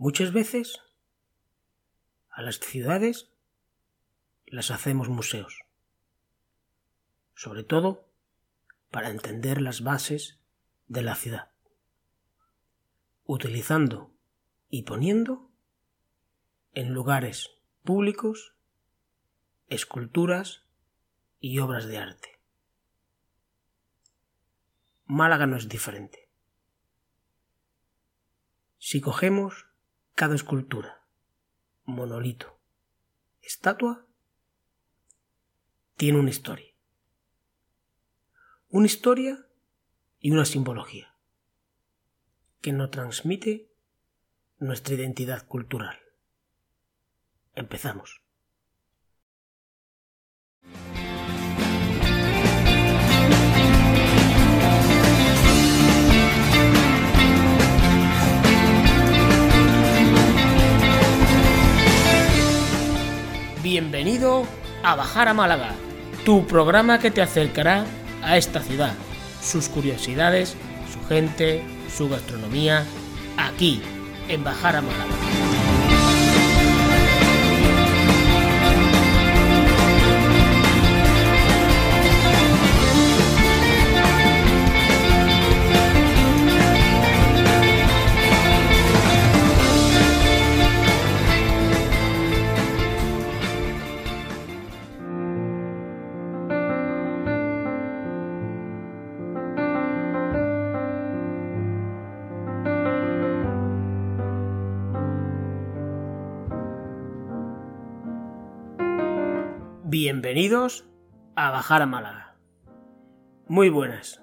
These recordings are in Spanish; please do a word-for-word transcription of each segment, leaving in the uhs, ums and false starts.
Muchas veces a las ciudades las hacemos museos, sobre todo para entender las bases de la ciudad, utilizando y poniendo en lugares públicos esculturas y obras de arte. Málaga no es diferente. Si cogemos cada escultura, monolito, estatua, tiene una historia. Una historia y una simbología que nos transmite nuestra identidad cultural. Empezamos. Bienvenido a Bajar a Málaga, tu programa que te acercará a esta ciudad, sus curiosidades, su gente, su gastronomía, aquí, en Bajar a Málaga. Bienvenidos a Bajar a Málaga. Muy buenas.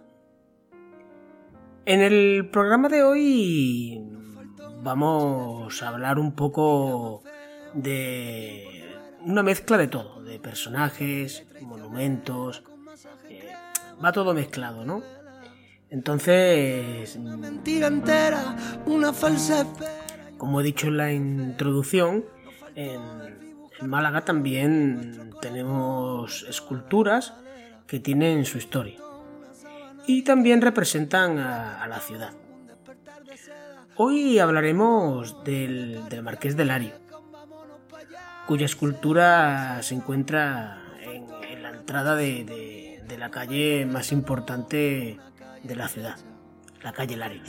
En el programa de hoy vamos a hablar un poco de una mezcla de todo, de personajes, monumentos, eh, va todo mezclado, ¿no? Entonces, como he dicho en la introducción, en En Málaga también tenemos esculturas que tienen su historia y también representan a, a la ciudad. Hoy hablaremos del, del Marqués de Lario, cuya escultura se encuentra en, en la entrada de, de, de la calle más importante de la ciudad, la calle Larios.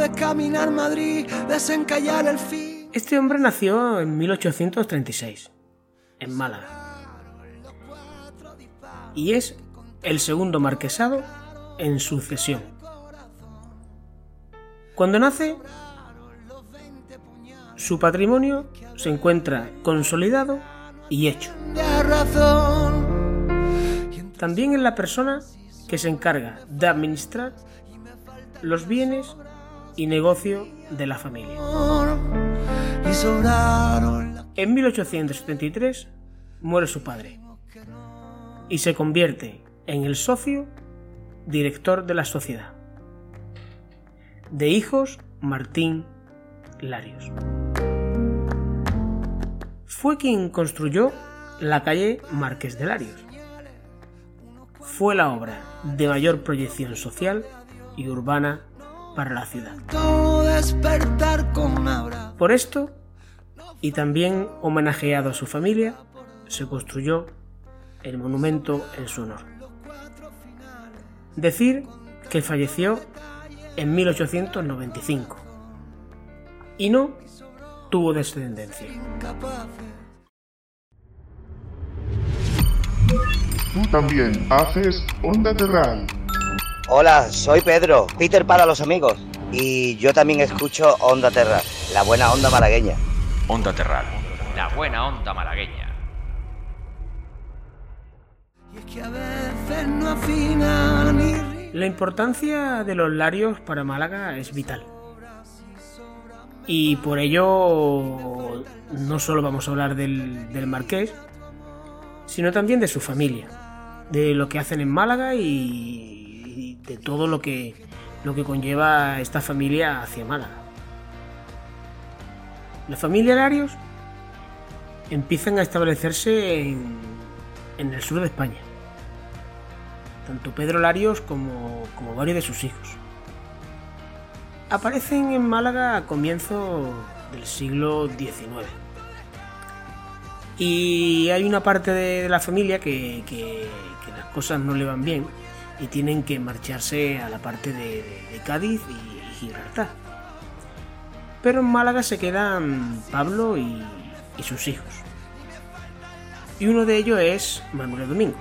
Este hombre nació en mil ochocientos treinta y seis. En Málaga, y es el segundo marquesado en sucesión. Cuando nace, su patrimonio se encuentra consolidado y hecho. También es la persona que se encarga de administrar los bienes y negocio de la familia. En mil ochocientos setenta y tres muere su padre y se convierte en el socio director de la sociedad. De hijos Martín Larios. Fue quien construyó la calle Marqués de Larios. Fue la obra de mayor proyección social y urbana para la ciudad. Por esto, y también homenajeado a su familia, se construyó el monumento en su honor. Decir que falleció en mil ochocientos noventa y cinco y no tuvo descendencia. Tú también haces Onda Terral. Hola, soy Pedro, Peter para los amigos, y yo también escucho Onda Terral, la buena onda malagueña. Onda Terral, la buena onda malagueña. La importancia de los Larios para Málaga es vital. Y por ello no solo vamos a hablar del, del marqués, sino también de su familia, de lo que hacen en Málaga y, y de todo lo que, lo que conlleva esta familia hacia Málaga. La familia Larios empiezan a establecerse en, en el sur de España. Tanto Pedro Larios como, como varios de sus hijos. Aparecen en Málaga a comienzos del siglo diecinueve. Y hay una parte de la familia que, que, que las cosas no le van bien y tienen que marcharse a la parte de, de, de Cádiz y, y Gibraltar. Pero en Málaga se quedan Pablo y, y sus hijos. Y uno de ellos es Manuel Domingo.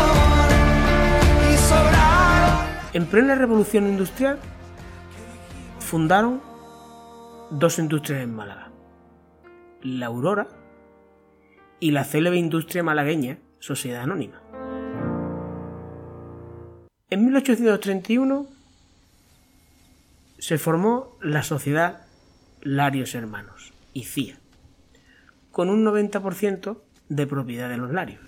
En plena revolución industrial fundaron dos industrias en Málaga, la Aurora y la célebre industria malagueña Sociedad Anónima. En mil ochocientos treinta y uno se formó la Sociedad Larios Hermanos, I C I A, con un noventa por ciento de propiedad de los Larios.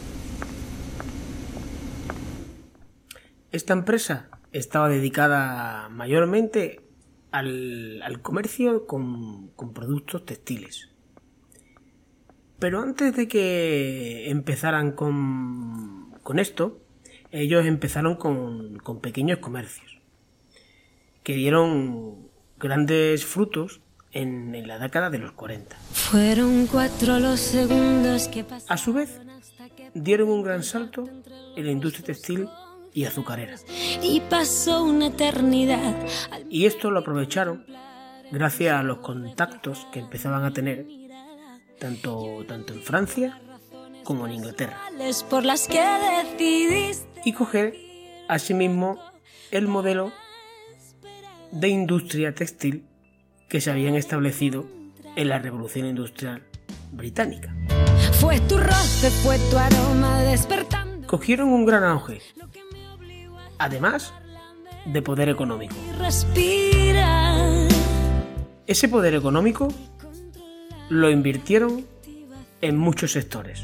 Esta empresa estaba dedicada mayormente al, al comercio con, con productos textiles. Pero antes de que empezaran con, con esto, ellos empezaron con, con pequeños comercios que dieron grandes frutos en, en la década de los cuarenta. Fueron cuatro los segundos que pasaron. A su vez, dieron un gran salto en la industria textil y azucarera. Y pasó una eternidad. Y esto lo aprovecharon gracias a los contactos que empezaban a tener tanto, tanto en Francia como en Inglaterra. Por las que decidiste. Y coger asimismo el modelo de industria textil que se habían establecido en la Revolución Industrial Británica. Fue tu roce, fue tu aroma despertando. Cogieron un gran auge, además de poder económico. Respira. Ese poder económico lo invirtieron en muchos sectores,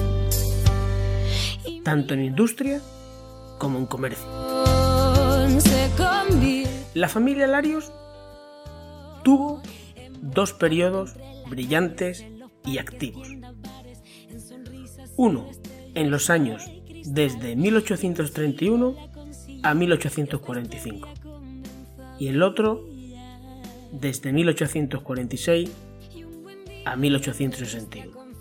tanto en industria como en comercio. La familia Larios tuvo dos periodos brillantes y activos. Uno en los años desde mil ochocientos treinta y uno a mil ochocientos cuarenta y cinco y el otro desde mil ochocientos cuarenta y seis a mil ochocientos sesenta y uno.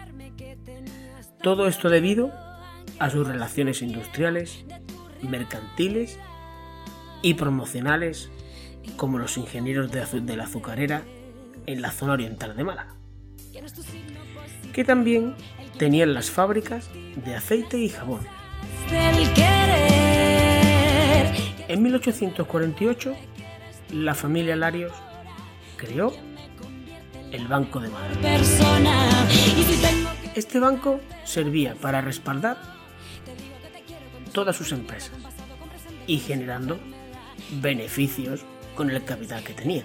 Todo esto debido a sus relaciones industriales, mercantiles y promocionales como los ingenieros de, azu- de la azucarera en la zona oriental de Málaga, que también tenían las fábricas de aceite y jabón. En mil ochocientos cuarenta y ocho, la familia Larios creó el Banco de Málaga. Este banco servía para respaldar todas sus empresas y generando beneficios con el capital que tenía.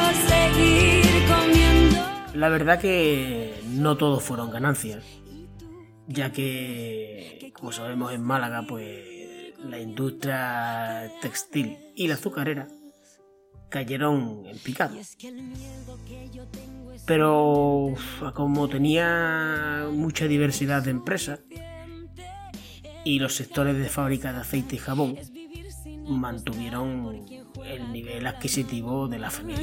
La verdad que no todo fueron ganancias, ya que, como sabemos, en Málaga pues la industria textil y la azucarera cayeron en picado. Pero como tenía mucha diversidad de empresas y los sectores de fábrica de aceite y jabón mantuvieron el nivel adquisitivo de la familia.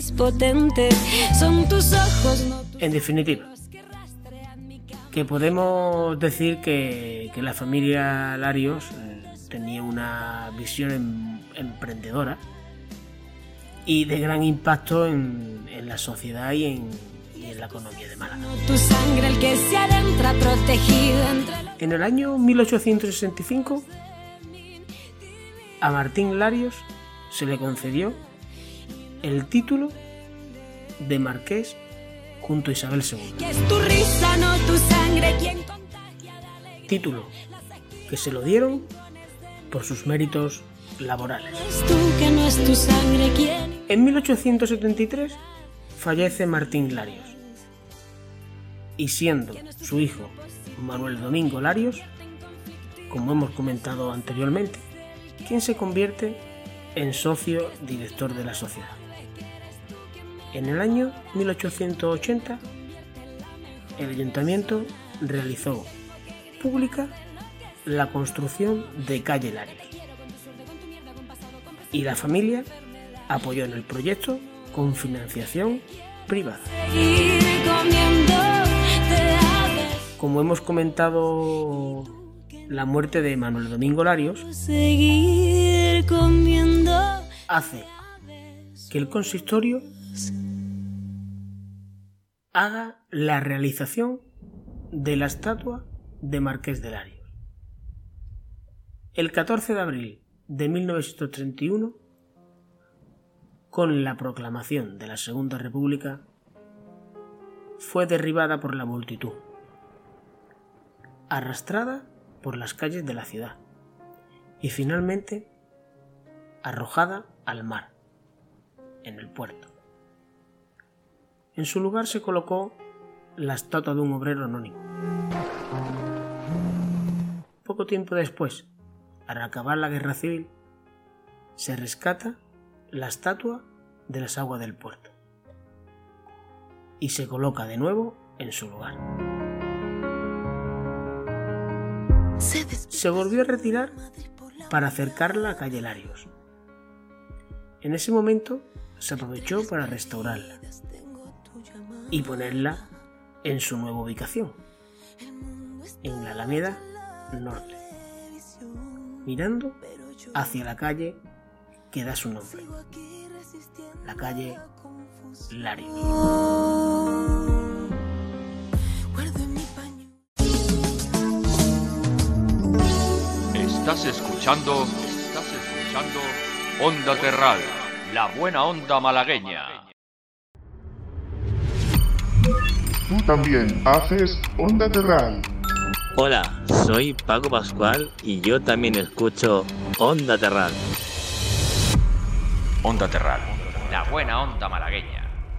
En definitiva, que podemos decir que, que la familia Larios eh, tenía una visión em, emprendedora y de gran impacto en, en la sociedad y en, y en la economía de Málaga. En el año mil ochocientos sesenta y cinco, a Martín Larios se le concedió el título de marqués junto a Isabel segunda. Título que se lo dieron por sus méritos laborales. En mil ochocientos setenta y tres fallece Martín Larios y siendo su hijo Manuel Domingo Larios, como hemos comentado anteriormente, quien se convierte en socio director de la sociedad. En el año mil ochocientos ochenta, el ayuntamiento realizó pública la construcción de calle Larios y la familia apoyó en el proyecto con financiación privada. Como hemos comentado, la muerte de Manuel Domingo Larios hace que el consistorio haga la realización de la estatua de Marqués de Larios. El catorce de abril de mil novecientos treinta y uno, con la proclamación de la Segunda República, fue derribada por la multitud, arrastrada por las calles de la ciudad y finalmente arrojada al mar, en el puerto. En su lugar se colocó la estatua de un obrero anónimo. Poco tiempo después, al acabar la guerra civil, se rescata la estatua de las aguas del puerto y se coloca de nuevo en su lugar. Se volvió a retirar para acercarla a calle Larios. En ese momento se aprovechó para restaurarla y ponerla en su nueva ubicación, en la Alameda Norte, mirando hacia la calle que da su nombre, la calle Larios. Estás escuchando, estás escuchando Onda Terral, la buena onda malagueña. Tú también haces Onda Terral. Hola, soy Paco Pascual y yo también escucho Onda Terral. Onda Terral, la buena onda malagueña.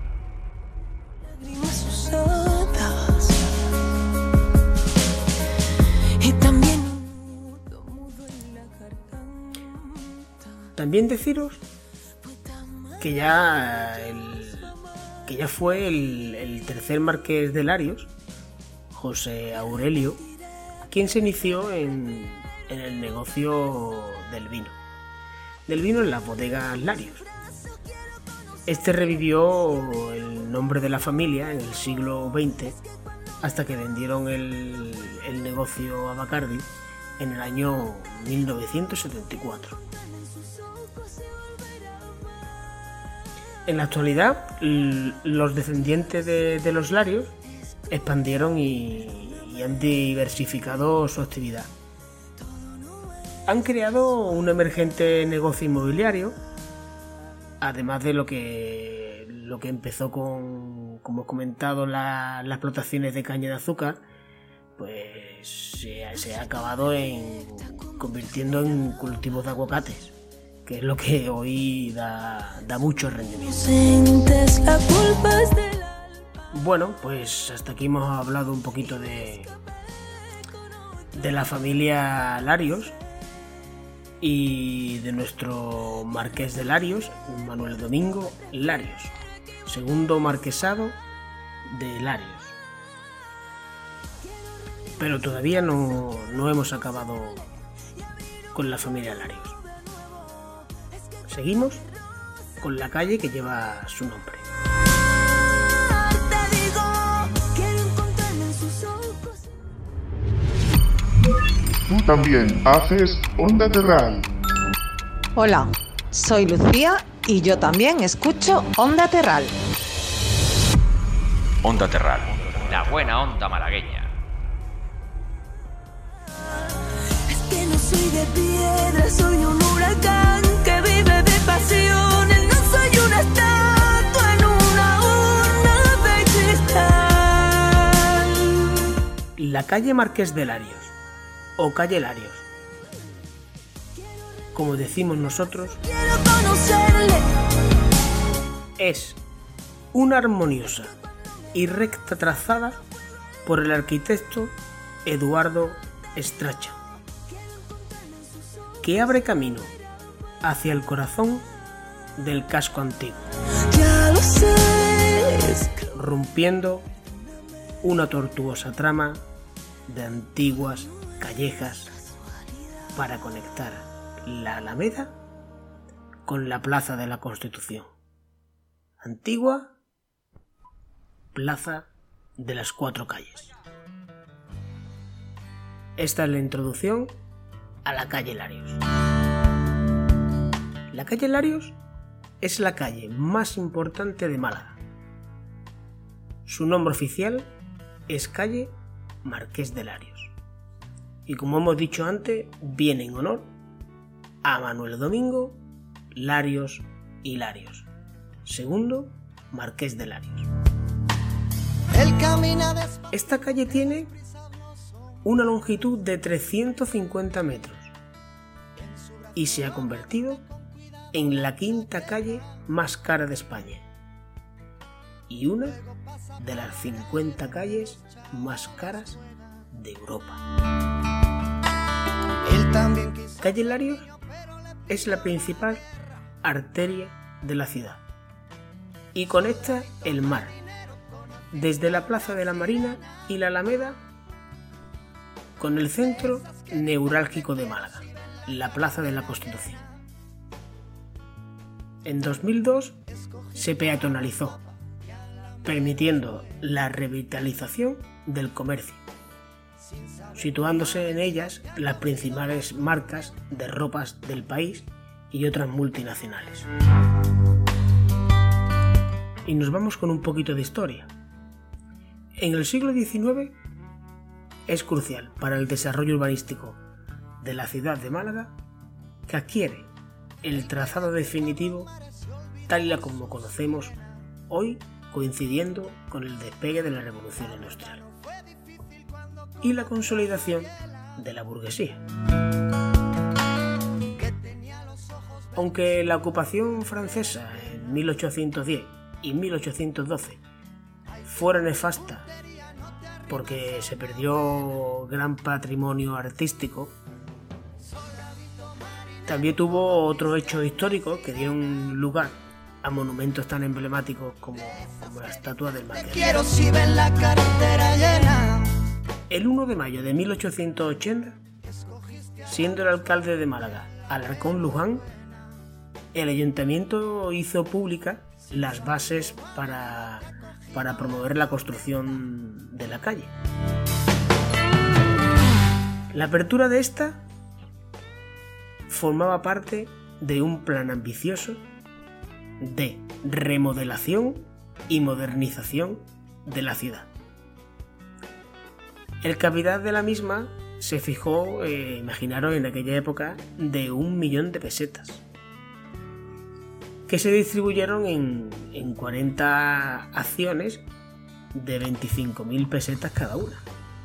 También deciros que ya el, que ya fue el, el tercer marqués de Larios, José Aurelio, quien se inició en, en el negocio del vino, del vino en las bodegas Larios. Este revivió el nombre de la familia en el siglo veinte hasta que vendieron el, el negocio a Bacardi en el año mil novecientos setenta y cuatro. En la actualidad, los descendientes de, de los Larios expandieron y, y han diversificado su actividad. Han creado un emergente negocio inmobiliario, además de lo que, lo que empezó con, como he comentado, la, las explotaciones de caña de azúcar, pues se, se ha acabado en convirtiendo en cultivos de aguacates, que es lo que hoy da, da mucho rendimiento. Bueno, pues hasta aquí hemos hablado un poquito de, de la familia Larios y de nuestro marqués de Larios, Manuel Domingo Larios, segundo marquesado de Larios. Pero todavía no, no hemos acabado con la familia Larios. Seguimos con la calle que lleva su nombre. Tú también haces Onda Terral. Hola, soy Lucía y yo también escucho Onda Terral. Onda Terral, la buena onda malagueña. Es que no soy de piedra, soy un huracán que vive de pasiones. No soy una estatua en una urna de cristal. La calle Marqués de Larios, o calle Larios, como decimos nosotros, Quiero conocerle. es una armoniosa y recta trazada por el arquitecto Eduardo Stracha, que abre camino hacia el corazón del casco antiguo, Ya lo sé. rompiendo una tortuosa trama de antiguas callejas para conectar la Alameda con la Plaza de la Constitución, antigua Plaza de las Cuatro Calles. Esta es la introducción a la calle Larios. La calle Larios es la calle más importante de Málaga. Su nombre oficial es calle Marqués de Larios. Y como hemos dicho antes, viene en honor a Manuel Domingo Larios y Larios, segundo Marqués de Larios. Esta calle tiene una longitud de trescientos cincuenta metros y se ha convertido en la quinta calle más cara de España y una de las cincuenta calles más caras de Europa. Calle Larios es la principal arteria de la ciudad y conecta el mar desde la Plaza de la Marina y la Alameda con el centro neurálgico de Málaga, la Plaza de la Constitución. En dos mil dos se peatonalizó, permitiendo la revitalización del comercio, situándose en ellas las principales marcas de ropas del país y otras multinacionales. Y nos vamos con un poquito de historia. En el siglo diecinueve es crucial para el desarrollo urbanístico de la ciudad de Málaga que adquiere el trazado definitivo tal y como conocemos hoy, coincidiendo con el despegue de la revolución industrial y la consolidación de la burguesía. Aunque la ocupación francesa en mil ochocientos diez y mil ochocientos doce fuera nefasta porque se perdió gran patrimonio artístico, también tuvo otros hechos históricos que dieron lugar a monumentos tan emblemáticos como, como la estatua del Marqués. Quiero si ven la carretera llena. El uno de mayo de mil ochocientos ochenta, siendo el alcalde de Málaga Alarcón Luján, el ayuntamiento hizo pública las bases para, para promover la construcción de la calle. La apertura de esta formaba parte de un plan ambicioso de remodelación y modernización de la ciudad. El capital de la misma se fijó, eh, imaginaros en aquella época, de un millón de pesetas, que se distribuyeron en, en cuarenta acciones de veinticinco mil pesetas cada una,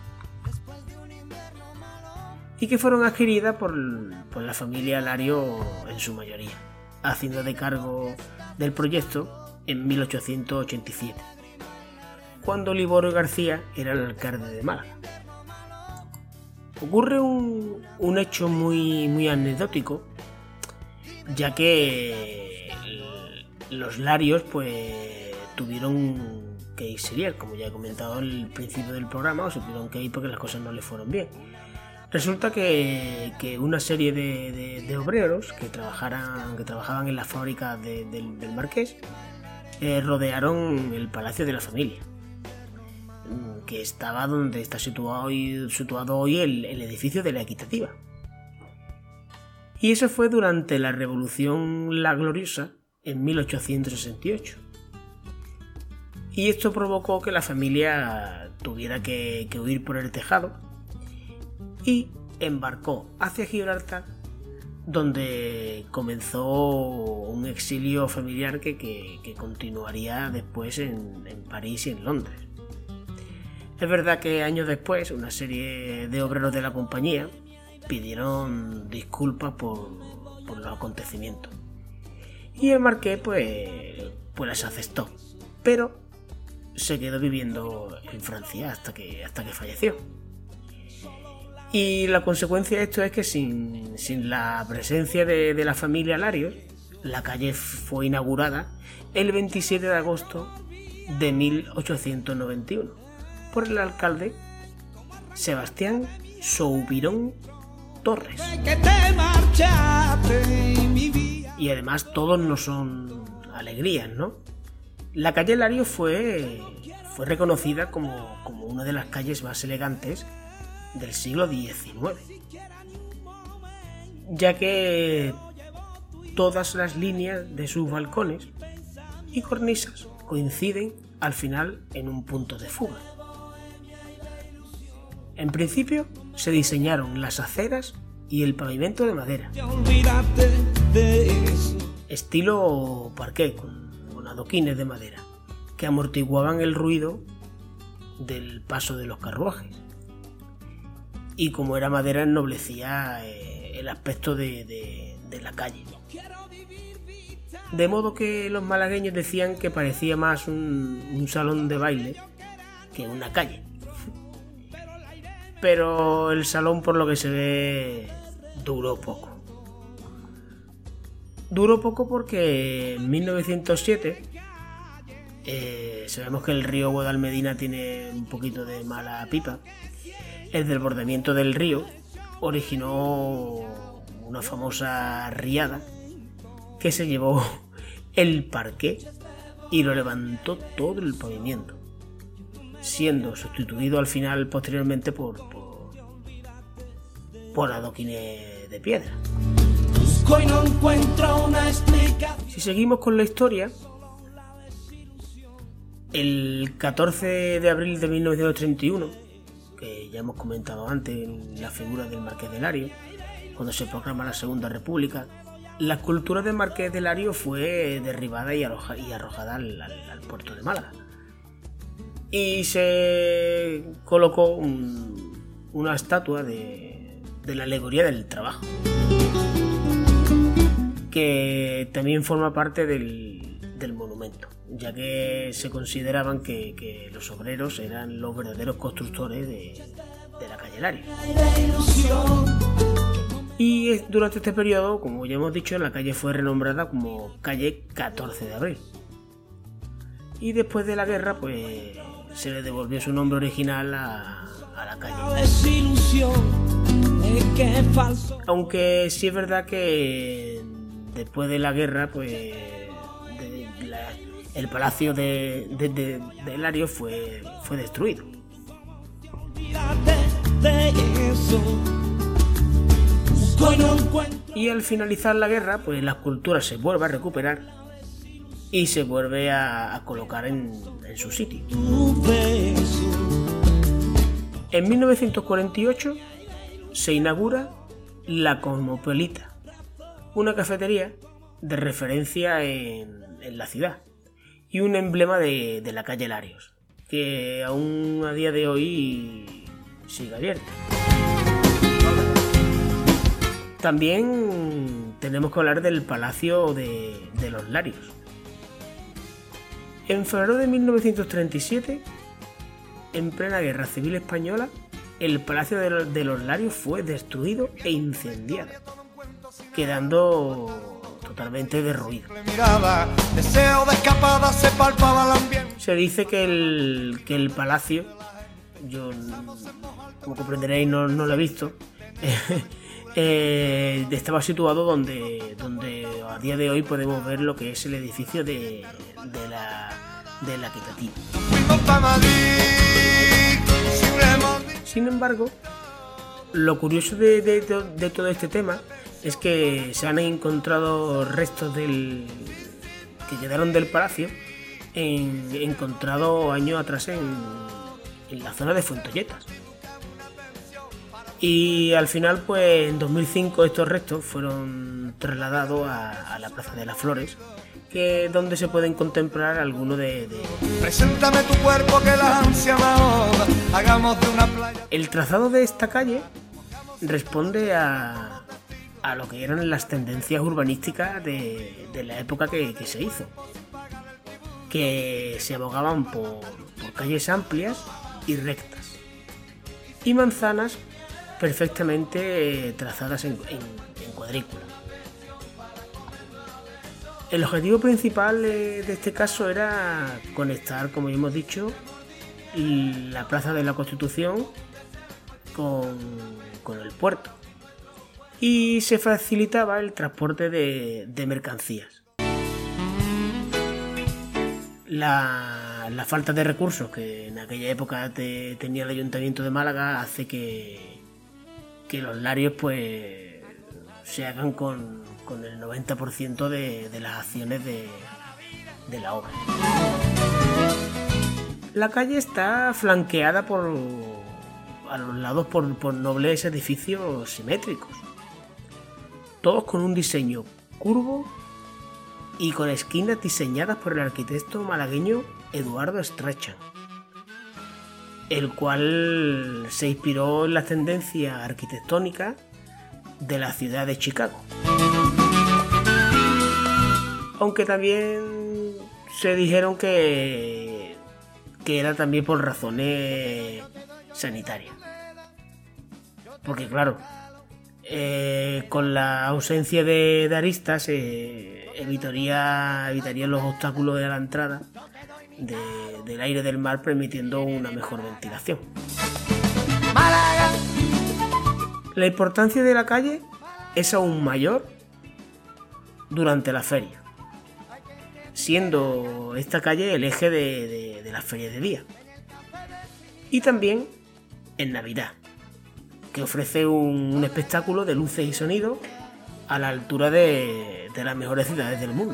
y que fueron adquiridas por, por la familia Lario en su mayoría, haciendo de cargo del proyecto en mil ochocientos ochenta y siete, cuando Liborio García era el alcalde de Málaga. Ocurre un, un hecho muy, muy anecdótico, ya que los Larios pues tuvieron que irse, como ya he comentado al principio del programa, o se tuvieron que ir porque las cosas no les fueron bien. Resulta que, que una serie de, de, de obreros que, trabajaran, que trabajaban en las fábricas de, de, del Marqués eh, rodearon el palacio de la familia, que estaba donde está situado hoy, situado hoy el, el edificio de la Equitativa. Y eso fue durante la Revolución La Gloriosa en mil ochocientos sesenta y ocho. Y esto provocó que la familia tuviera que, que huir por el tejado y embarcó hacia Gibraltar, donde comenzó un exilio familiar que, que, que continuaría después en, en París y en Londres. Es verdad que años después una serie de obreros de la compañía pidieron disculpas por, por los acontecimientos y el marqués pues, pues las aceptó, pero se quedó viviendo en Francia hasta que, hasta que falleció. Y la consecuencia de esto es que sin, sin la presencia de, de la familia Larios, la calle fue inaugurada el veintisiete de agosto de mil ochocientos noventa y uno por el alcalde Sebastián Soubirón Torres. Y además todos no son alegrías, ¿no? La calle Larios fue, fue reconocida como, como una de las calles más elegantes del siglo diecinueve, ya que todas las líneas de sus balcones y cornisas coinciden al final en un punto de fuga. En principio se diseñaron las aceras y el pavimento de madera, estilo parqué, con, con adoquines de madera, que amortiguaban el ruido del paso de los carruajes. Y como era madera, ennoblecía eh, el aspecto de, de, de la calle. De modo que los malagueños decían que parecía más un, un salón de baile que una calle. Pero el salón, por lo que se ve, duró poco. Duró poco porque en mil novecientos siete eh, sabemos que el río Guadalmedina tiene un poquito de mala pipa. El desbordamiento del río originó una famosa riada que se llevó el parqué y lo levantó todo el pavimento, siendo sustituido al final posteriormente por, por, por adoquines de piedra. Si seguimos con la historia, el catorce de abril de mil novecientos treinta y uno, que ya hemos comentado antes en la figura del Marqués de Lario, cuando se proclama la Segunda República, la escultura del Marqués de Lario fue derribada y, arroja, y arrojada al, al, al puerto de Málaga. Y se colocó un, una estatua de, de la alegoría del trabajo, que también forma parte del, del monumento, ya que se consideraban que, que los obreros eran los verdaderos constructores de, de la calle Lario. Y durante este periodo, como ya hemos dicho, la calle fue renombrada como calle catorce de abril. Y después de la guerra, pues se le devolvió su nombre original a, a la calle. Aunque sí es verdad que después de la guerra, pues de, de la, el palacio de, de, de, de Lario fue, fue destruido. Y al finalizar la guerra, pues la escultura se vuelve a recuperar y se vuelve a, a colocar en, en su sitio. En mil novecientos cuarenta y ocho se inaugura la Cosmopolita, una cafetería de referencia en, en la ciudad y un emblema de, de la calle Larios, que aún a día de hoy sigue abierta. También tenemos que hablar del Palacio de, de los Larios. En febrero de mil novecientos treinta y siete, en plena Guerra Civil Española, el Palacio de, de los Larios fue destruido e incendiado, quedando totalmente derruido. Se dice que el, que el palacio, yo como comprenderéis no, no lo he visto, eh, estaba situado donde, donde a día de hoy podemos ver lo que es el edificio de, de la de la Equitativa. Sin embargo, lo curioso de, de, de, de todo este tema es que se han encontrado restos del que quedaron del palacio en, encontrado años atrás en, en la zona de Fuentolletas. Y al final, pues en dos mil cinco estos restos fueron trasladados a, a la Plaza de las Flores, que es donde se pueden contemplar algunos de, de... Preséntame tu cuerpo que la ansia me ahoga, hagamos de una playa. El trazado de esta calle responde a, a lo que eran las tendencias urbanísticas de, de la época que, que se hizo, que se abogaban por, por calles amplias y rectas y manzanas perfectamente trazadas en, en, en cuadrícula. El objetivo principal de este caso era conectar, como ya hemos dicho, la Plaza de la Constitución con, con el puerto, y se facilitaba el transporte de, de mercancías. La, la falta de recursos que en aquella época te, tenía el Ayuntamiento de Málaga hace que, que los larios pues se hagan con, con el noventa por ciento de, de las acciones de, de la obra. La calle está flanqueada por, a los lados por, por nobles edificios simétricos, todos con un diseño curvo y con esquinas diseñadas por el arquitecto malagueño Eduardo Strachan, el cual se inspiró en las tendencias arquitectónicas de la ciudad de Chicago. Aunque también se dijeron que, que era también por razones sanitarias. Porque claro, eh, con la ausencia de, de aristas eh, evitaría, evitaría los obstáculos de la entrada de, del aire del mar, permitiendo una mejor ventilación. La importancia de la calle es aún mayor durante la feria, siendo esta calle el eje de, de, de las ferias de día. Y también en Navidad, que ofrece un, un espectáculo de luces y sonidos a la altura de, de las mejores ciudades del mundo.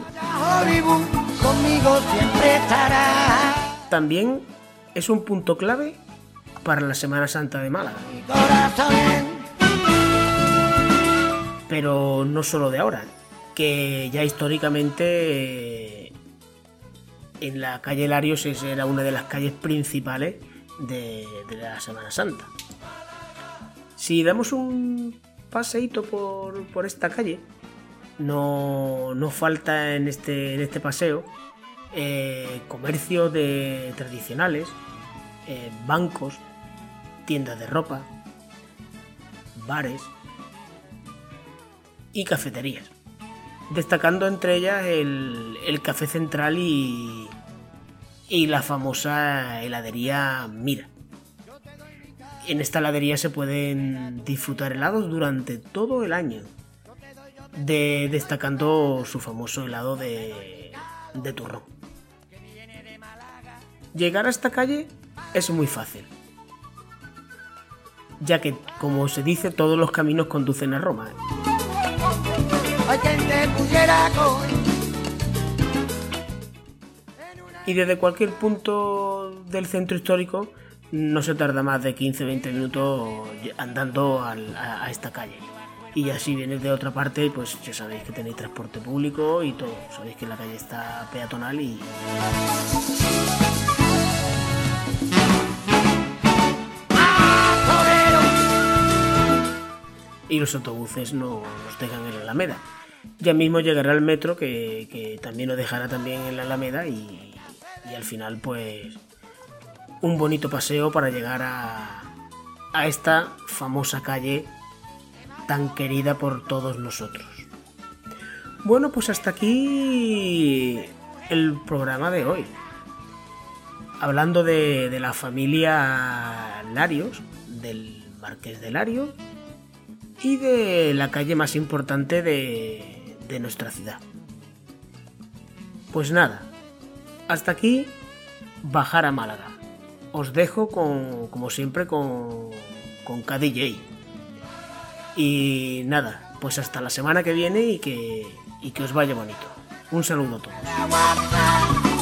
También es un punto clave para la Semana Santa de Málaga. Pero no solo de ahora, que ya históricamente en la calle Larios era una de las calles principales de, de la Semana Santa. Si damos un paseíto por, por esta calle, no, no falta en este, en este paseo eh, comercios de, tradicionales, eh, bancos, tiendas de ropa, bares y cafeterías, destacando entre ellas el, el Café Central y, y la famosa heladería Mira. En esta heladería se pueden disfrutar helados durante todo el año, de, destacando su famoso helado de, de turrón. Llegar a esta calle es muy fácil, ya que, como se dice, todos los caminos conducen a Roma. Y desde cualquier punto del centro histórico no se tarda más de quince a veinte minutos andando al, a, a esta calle. Y ya si vienes de otra parte, pues ya sabéis que tenéis transporte público y todo. Sabéis que la calle está peatonal y... y los autobuses no nos dejan en la Alameda. Ya mismo llegará el metro que, que también nos dejará también en la Alameda y, y al final pues un bonito paseo para llegar a, a esta famosa calle tan querida por todos nosotros. Bueno, pues hasta aquí el programa de hoy, hablando de, de la familia Larios, del Marqués de Larios y de la calle más importante de, de nuestra ciudad. Pues nada, hasta aquí Bajar a Málaga. Os dejo con, como siempre, con, con K D J. Y nada, pues hasta la semana que viene y que, y que os vaya bonito. Un saludo a todos.